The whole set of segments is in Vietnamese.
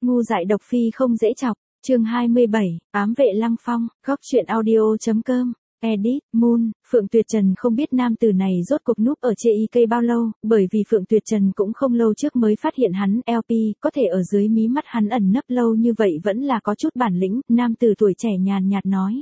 Ngu dại độc phi không dễ chọc, chương 27, ám vệ Lăng Phong, góc truyện audio.com, edit, Moon, Phượng Tuyệt Trần không biết nam tử này rốt cuộc núp ở CIK bao lâu, bởi vì Phượng Tuyệt Trần cũng không lâu trước mới phát hiện hắn LP, có thể ở dưới mí mắt hắn ẩn nấp lâu như vậy vẫn là có chút bản lĩnh, nam tử tuổi trẻ nhàn nhạt nói.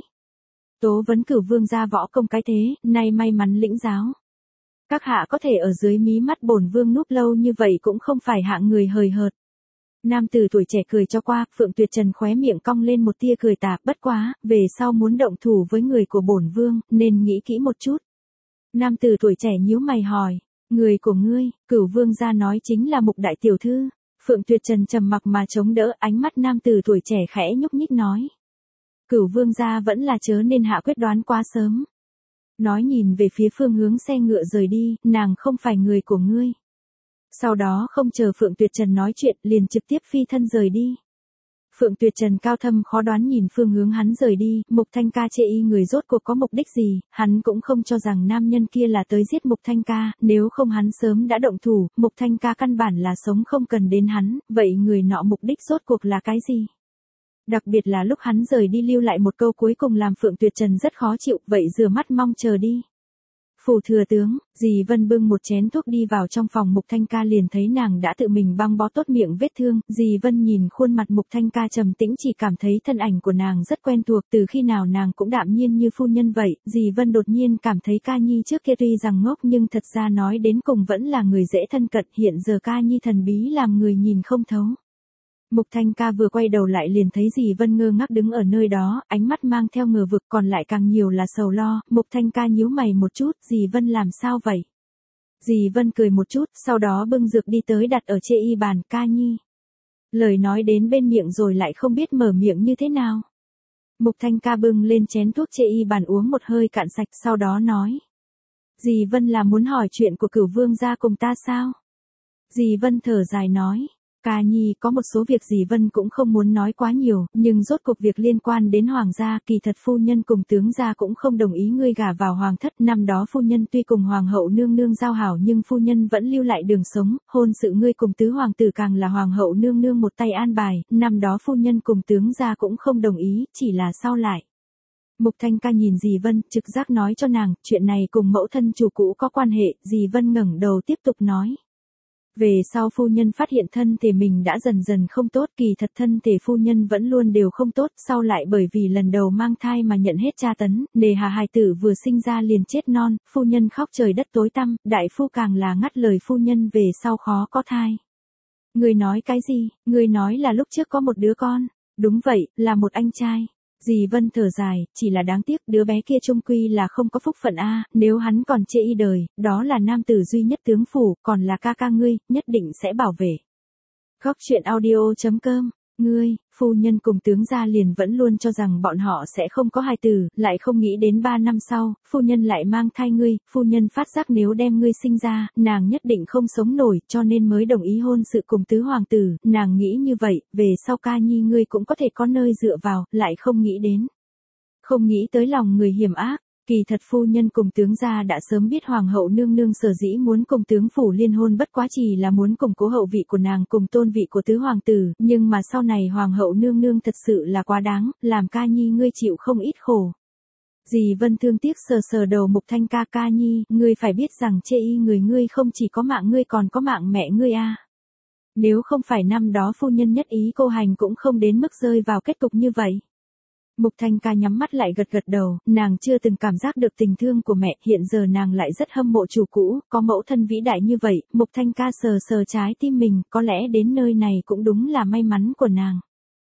Tố vấn Cửu Vương gia võ công cái thế, nay may mắn lĩnh giáo. Các hạ có thể ở dưới mí mắt bổn vương núp lâu như vậy cũng không phải hạng người hời hợt. Nam tử tuổi trẻ cười cho qua, Phượng Tuyệt Trần khóe miệng cong lên một tia cười tà, bất quá, về sau muốn động thủ với người của bổn vương, nên nghĩ kỹ một chút. Nam tử tuổi trẻ nhíu mày hỏi, người của ngươi, Cửu Vương gia nói chính là Mục đại tiểu thư. Phượng Tuyệt Trần trầm mặc mà chống đỡ, ánh mắt nam tử tuổi trẻ khẽ nhúc nhích nói. Cửu Vương gia vẫn là chớ nên hạ quyết đoán quá sớm. Nói nhìn về phía phương hướng xe ngựa rời đi, nàng không phải người của ngươi. Sau đó không chờ Phượng Tuyệt Trần nói chuyện, liền trực tiếp phi thân rời đi. Phượng Tuyệt Trần cao thâm khó đoán nhìn phương hướng hắn rời đi, Mục Thanh Ca chê y người rốt cuộc có mục đích gì, hắn cũng không cho rằng nam nhân kia là tới giết Mục Thanh Ca, nếu không hắn sớm đã động thủ, Mục Thanh Ca căn bản là sống không cần đến hắn, vậy người nọ mục đích rốt cuộc là cái gì? Đặc biệt là lúc hắn rời đi lưu lại một câu cuối cùng làm Phượng Tuyệt Trần rất khó chịu, vậy rửa mắt mong chờ đi. Phủ thừa tướng, dì Vân bưng một chén thuốc đi vào trong phòng Mục Thanh Ca liền thấy nàng đã tự mình băng bó tốt miệng vết thương, dì Vân nhìn khuôn mặt Mục Thanh Ca trầm tĩnh chỉ cảm thấy thân ảnh của nàng rất quen thuộc, từ khi nào nàng cũng đạm nhiên như phu nhân vậy, dì Vân đột nhiên cảm thấy Ca Nhi trước kia tuy rằng ngốc nhưng thật ra nói đến cùng vẫn là người dễ thân cận, hiện giờ Ca Nhi thần bí làm người nhìn không thấu. Mục Thanh Ca vừa quay đầu lại liền thấy dì Vân ngơ ngác đứng ở nơi đó, ánh mắt mang theo ngờ vực còn lại càng nhiều là sầu lo, Mục Thanh Ca nhíu mày một chút, dì Vân làm sao vậy? Dì Vân cười một chút, sau đó bưng dược đi tới đặt ở trên y bàn, Ca Nhi. Lời nói đến bên miệng rồi lại không biết mở miệng như thế nào. Mục Thanh Ca bưng lên chén thuốc trên y bàn uống một hơi cạn sạch sau đó nói. Dì Vân là muốn hỏi chuyện của Cửu Vương gia cùng ta sao? Dì Vân thở dài nói. Ca Nhi có một số việc dì Vân cũng không muốn nói quá nhiều, nhưng rốt cuộc việc liên quan đến hoàng gia, kỳ thật phu nhân cùng tướng gia cũng không đồng ý ngươi gả vào hoàng thất, năm đó phu nhân tuy cùng hoàng hậu nương nương giao hảo nhưng phu nhân vẫn lưu lại đường sống, hôn sự ngươi cùng tứ hoàng tử càng là hoàng hậu nương nương một tay an bài, năm đó phu nhân cùng tướng gia cũng không đồng ý, chỉ là sau lại. Mục Thanh Ca nhìn dì Vân, trực giác nói cho nàng, chuyện này cùng mẫu thân chủ cũ có quan hệ, dì Vân ngẩng đầu tiếp tục nói. Về sau phu nhân phát hiện thân thể mình đã dần dần không tốt, kỳ thật thân thể phu nhân vẫn luôn đều không tốt, sau lại bởi vì lần đầu mang thai mà nhận hết tra tấn, nề hà hài tử vừa sinh ra liền chết non, phu nhân khóc trời đất tối tăm, đại phu càng là ngắt lời phu nhân về sau khó có thai. Người nói cái gì, người nói là lúc trước có một đứa con, đúng vậy, là một anh trai. Dì Vân thở dài, chỉ là đáng tiếc đứa bé kia chung quy là không có phúc phận a, nếu hắn còn chê y đời, đó là nam tử duy nhất tướng phủ, còn là ca ca ngươi, nhất định sẽ bảo vệ. Góc truyện audio.com, ngươi, phu nhân cùng tướng gia liền vẫn luôn cho rằng bọn họ sẽ không có hài tử, lại không nghĩ đến 3 năm sau, phu nhân lại mang thai ngươi, phu nhân phát giác nếu đem ngươi sinh ra, nàng nhất định không sống nổi, cho nên mới đồng ý hôn sự cùng tứ hoàng tử, nàng nghĩ như vậy, về sau Ca Nhi ngươi cũng có thể có nơi dựa vào, lại không nghĩ đến. Không nghĩ tới lòng người hiểm ác. Kỳ thật phu nhân cùng tướng gia đã sớm biết hoàng hậu nương nương sở dĩ muốn cùng tướng phủ liên hôn bất quá chỉ là muốn củng cố hậu vị của nàng cùng tôn vị của tứ hoàng tử, nhưng mà sau này hoàng hậu nương nương thật sự là quá đáng, làm Ca Nhi ngươi chịu không ít khổ. Dì Vân thương tiếc sờ sờ đầu Mục Thanh Ca, Ca Nhi, ngươi phải biết rằng chê y người ngươi không chỉ có mạng ngươi còn có mạng mẹ ngươi a. Nếu không phải năm đó phu nhân nhất ý cô hành cũng không đến mức rơi vào kết cục như vậy. Mục Thanh Ca nhắm mắt lại gật gật đầu, nàng chưa từng cảm giác được tình thương của mẹ, hiện giờ nàng lại rất hâm mộ chủ cũ, có mẫu thân vĩ đại như vậy, Mục Thanh Ca sờ sờ trái tim mình, có lẽ đến nơi này cũng đúng là may mắn của nàng.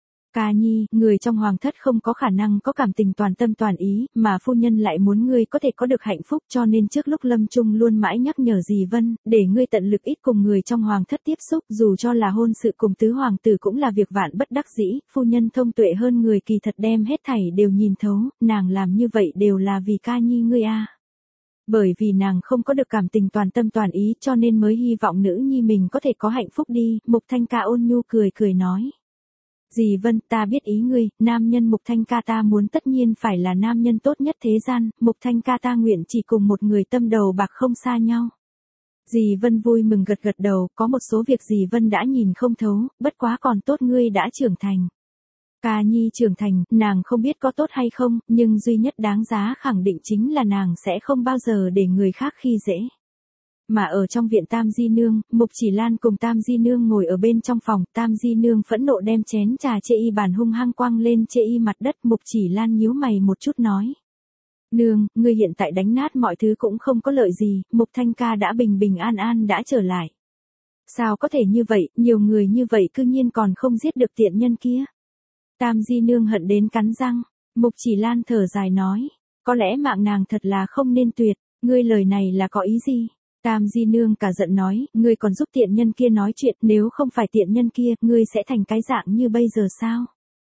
Ca Nhi, người trong hoàng thất không có khả năng có cảm tình toàn tâm toàn ý, mà phu nhân lại muốn ngươi có thể có được hạnh phúc cho nên trước lúc lâm chung luôn mãi nhắc nhở dì Vân, để ngươi tận lực ít cùng người trong hoàng thất tiếp xúc, dù cho là hôn sự cùng tứ hoàng tử cũng là việc vạn bất đắc dĩ, phu nhân thông tuệ hơn người kỳ thật đem hết thảy đều nhìn thấu, nàng làm như vậy đều là vì Ca Nhi ngươi a. Bởi vì nàng không có được cảm tình toàn tâm toàn ý cho nên mới hy vọng nữ nhi mình có thể có hạnh phúc đi, Mục Thanh Ca ôn nhu cười cười nói. Dì Vân, ta biết ý ngươi, nam nhân Mục Thanh Ca ta muốn tất nhiên phải là nam nhân tốt nhất thế gian, Mục Thanh Ca ta nguyện chỉ cùng một người tâm đầu bạc không xa nhau. Dì Vân vui mừng gật gật đầu, có một số việc dì Vân đã nhìn không thấu, bất quá còn tốt ngươi đã trưởng thành. Ca Nhi trưởng thành, nàng không biết có tốt hay không, nhưng duy nhất đáng giá khẳng định chính là nàng sẽ không bao giờ để người khác khi dễ. Mà ở trong viện Tam Di Nương, Mục Chỉ Lan cùng Tam Di Nương ngồi ở bên trong phòng, Tam Di Nương phẫn nộ đem chén trà chê y bàn hung hăng quăng lên chê y mặt đất. Mục Chỉ Lan nhíu mày một chút nói. Nương, ngươi hiện tại đánh nát mọi thứ cũng không có lợi gì, Mục Thanh ca đã bình bình an an đã trở lại. Sao có thể như vậy, nhiều người như vậy cư nhiên còn không giết được tiện nhân kia. Tam Di Nương hận đến cắn răng, Mục Chỉ Lan thở dài nói, có lẽ mạng nàng thật là không nên tuyệt, ngươi lời này là có ý gì? Tam Di Nương cả giận nói, ngươi còn giúp tiện nhân kia nói chuyện, nếu không phải tiện nhân kia, ngươi sẽ thành cái dạng như bây giờ sao?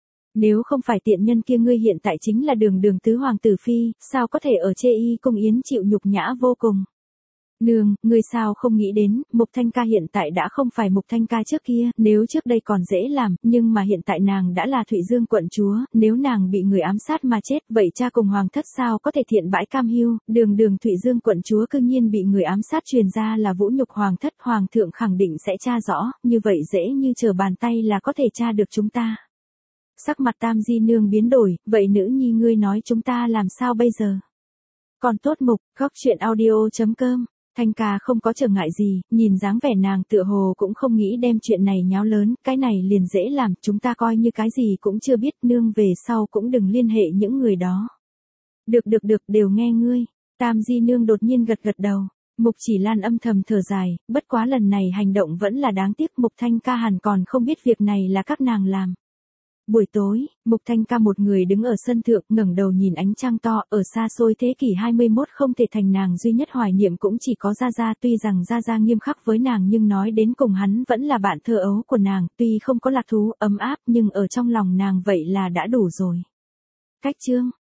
Nếu không phải tiện nhân kia ngươi hiện tại chính là Đường Đường tứ hoàng tử phi, sao có thể ở Chê Y cung yến chịu nhục nhã vô cùng? Nương, ngươi sao không nghĩ đến, Mục Thanh ca hiện tại đã không phải Mục Thanh ca trước kia, nếu trước đây còn dễ làm, nhưng mà hiện tại nàng đã là Thụy Dương quận chúa, nếu nàng bị người ám sát mà chết, vậy cha cùng hoàng thất sao có thể thiện bãi cam hiu, Đường Đường Thụy Dương quận chúa cư nhiên bị người ám sát truyền ra là vũ nhục hoàng thất, hoàng thượng khẳng định sẽ tra rõ, như vậy dễ như trở bàn tay là có thể tra được chúng ta. Sắc mặt Tam Di Nương biến đổi, vậy nữ nhi ngươi nói chúng ta làm sao bây giờ? Còn tốt Mục, góc chuyện audio.com. Thanh ca không có trở ngại gì, nhìn dáng vẻ nàng tựa hồ cũng không nghĩ đem chuyện này nháo lớn, cái này liền dễ làm, chúng ta coi như cái gì cũng chưa biết, nương về sau cũng đừng liên hệ những người đó. Được, đều nghe ngươi. Tam Di Nương đột nhiên gật gật đầu. Mục Chỉ Lan âm thầm thở dài, bất quá lần này hành động vẫn là đáng tiếc, Mục Thanh ca hẳn còn không biết việc này là các nàng làm. Buổi tối, Mục Thanh ca một người đứng ở sân thượng, ngẩng đầu nhìn ánh trăng to, ở xa xôi thế kỷ 21 không thể thành nàng duy nhất hoài niệm cũng chỉ có Gia Gia, tuy rằng Gia Gia nghiêm khắc với nàng nhưng nói đến cùng hắn vẫn là bạn thơ ấu của nàng, tuy không có lạc thú, ấm áp nhưng ở trong lòng nàng vậy là đã đủ rồi. Cách chương